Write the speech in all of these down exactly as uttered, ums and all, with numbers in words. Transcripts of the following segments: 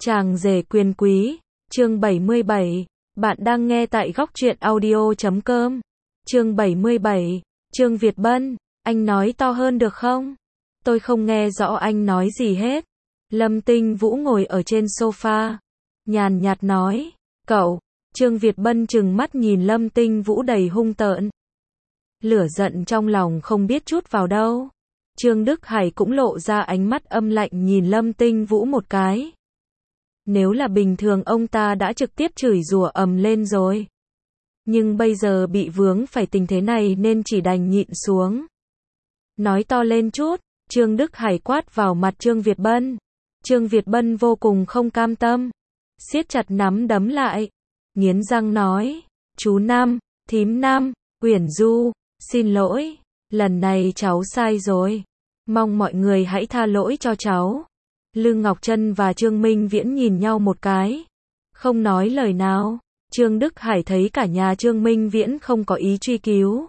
Chàng rể quyền quý, chương bảy mươi bảy. Bạn đang nghe tại góc truyện audio chấm com. Chương bảy mươi bảy. Trương Việt Bân, anh nói to hơn được không? Tôi không nghe rõ anh nói gì hết. Lâm Tinh Vũ ngồi ở trên sofa, nhàn nhạt nói, cậu. Trương Việt Bân trừng mắt nhìn Lâm Tinh Vũ đầy hung tợn. Lửa giận trong lòng không biết trút vào đâu. Trương Đức Hải cũng lộ ra ánh mắt âm lạnh nhìn Lâm Tinh Vũ một cái. Nếu là bình thường ông ta đã trực tiếp chửi rủa ầm lên rồi. Nhưng bây giờ bị vướng phải tình thế này nên chỉ đành nhịn xuống. Nói to lên chút, Trương Đức Hải quát vào mặt Trương Việt Bân. Trương Việt Bân vô cùng không cam tâm, siết chặt nắm đấm lại, nghiến răng nói, chú Năm, thím Năm, Uyển Du, xin lỗi, lần này cháu sai rồi, mong mọi người hãy tha lỗi cho cháu. Lương Ngọc Trân và Trương Minh Viễn nhìn nhau một cái, không nói lời nào. Trương Đức Hải thấy cả nhà Trương Minh Viễn không có ý truy cứu,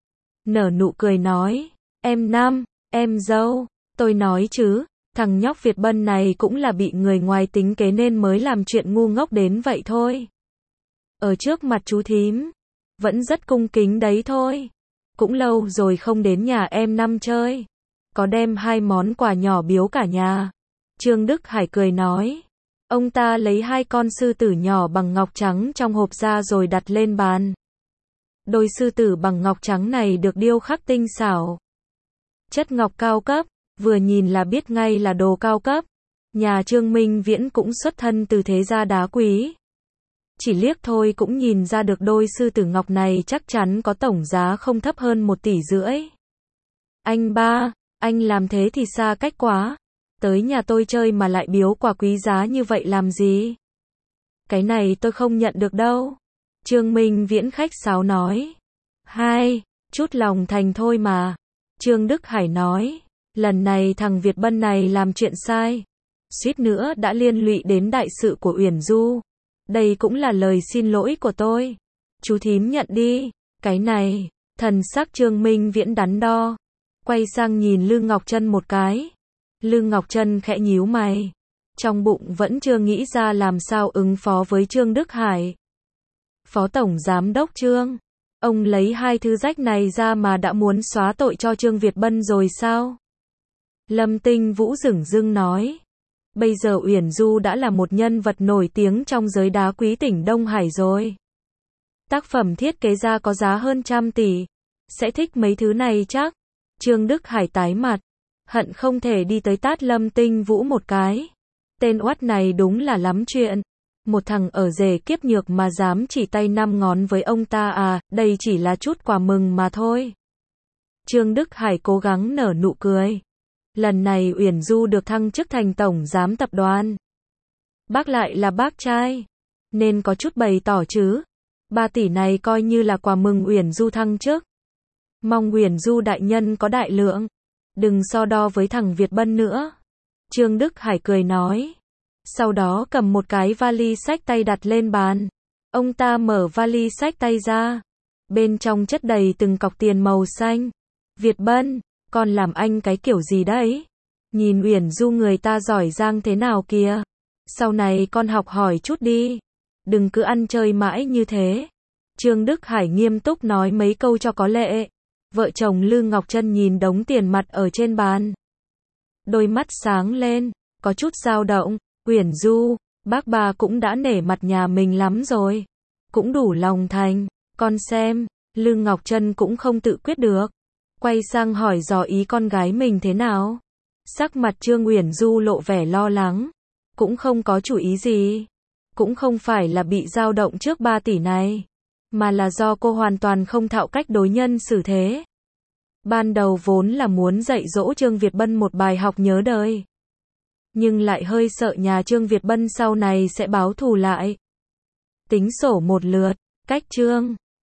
nở nụ cười nói, em Năm, em dâu, tôi nói chứ, thằng nhóc Việt Bân này cũng là bị người ngoài tính kế nên mới làm chuyện ngu ngốc đến vậy thôi. Ở trước mặt chú thím, vẫn rất cung kính đấy thôi. Cũng lâu rồi không đến nhà em Năm chơi, có đem hai món quà nhỏ biếu cả nhà. Trương Đức Hải cười nói. Ông ta lấy hai con sư tử nhỏ bằng ngọc trắng trong hộp ra rồi đặt lên bàn. Đôi sư tử bằng ngọc trắng này được điêu khắc tinh xảo, chất ngọc cao cấp, vừa nhìn là biết ngay là đồ cao cấp. Nhà Trương Minh Viễn cũng xuất thân từ thế gia đá quý, chỉ liếc thôi cũng nhìn ra được đôi sư tử ngọc này chắc chắn có tổng giá không thấp hơn một tỷ rưỡi. Anh ba, anh làm thế thì xa cách quá. Tới nhà tôi chơi mà lại biếu quà quý giá như vậy làm gì? Cái này tôi không nhận được đâu. Trương Minh Viễn khách sáo nói. Hai, chút lòng thành thôi mà. Trương Đức Hải nói. Lần này thằng Việt Bân này làm chuyện sai, suýt nữa đã liên lụy đến đại sự của Uyển Du. Đây cũng là lời xin lỗi của tôi. Chú thím nhận đi. Cái này, thần sắc Trương Minh Viễn đắn đo, quay sang nhìn Lương Ngọc Trân một cái. Lương Ngọc Trân khẽ nhíu mày, trong bụng vẫn chưa nghĩ ra làm sao ứng phó với Trương Đức Hải. Phó Tổng Giám đốc Trương, ông lấy hai thứ rách này ra mà đã muốn xóa tội cho Trương Việt Bân rồi sao? Lâm Tinh Vũ dửng dưng nói. Bây giờ Uyển Du đã là một nhân vật nổi tiếng trong giới đá quý tỉnh Đông Hải rồi. Tác phẩm thiết kế ra có giá hơn trăm tỷ. Sẽ thích mấy thứ này chắc. Trương Đức Hải tái mặt, hận không thể đi tới tát Lâm Tinh Vũ một cái. Tên oát này đúng là lắm chuyện. Một thằng ở rể kiếp nhược mà dám chỉ tay năm ngón với ông ta à, đây chỉ là chút quà mừng mà thôi. Trương Đức Hải cố gắng nở nụ cười. Lần này Uyển Du được thăng chức thành tổng giám tập đoàn. Bác lại là bác trai, nên có chút bày tỏ chứ. Ba tỷ này coi như là quà mừng Uyển Du thăng chức. Mong Uyển Du đại nhân có đại lượng, đừng so đo với thằng Việt Bân nữa. Trương Đức Hải cười nói. Sau đó cầm một cái vali xách tay đặt lên bàn. Ông ta mở vali xách tay ra. Bên trong chất đầy từng cọc tiền màu xanh. Việt Bân, con làm anh cái kiểu gì đấy? Nhìn Uyển Du người ta giỏi giang thế nào kìa. Sau này con học hỏi chút đi. Đừng cứ ăn chơi mãi như thế. Trương Đức Hải nghiêm túc nói mấy câu cho có lệ. Vợ chồng Lương Ngọc Trân nhìn đống tiền mặt ở trên bàn, đôi mắt sáng lên, có chút dao động. Uyển Du, bác bà cũng đã nể mặt nhà mình lắm rồi, cũng đủ lòng thành. Con xem. Lương Ngọc Trân cũng không tự quyết được, quay sang hỏi dò ý con gái mình thế nào. Sắc mặt Trương Uyển Du lộ vẻ lo lắng, cũng không có chủ ý gì. Cũng không phải là bị dao động trước ba tỷ này, mà là do cô hoàn toàn không thạo cách đối nhân xử thế. Ban đầu vốn là muốn dạy dỗ Trương Việt Bân một bài học nhớ đời, nhưng lại hơi sợ nhà Trương Việt Bân sau này sẽ báo thù lại. Tính sổ một lượt, cách Trương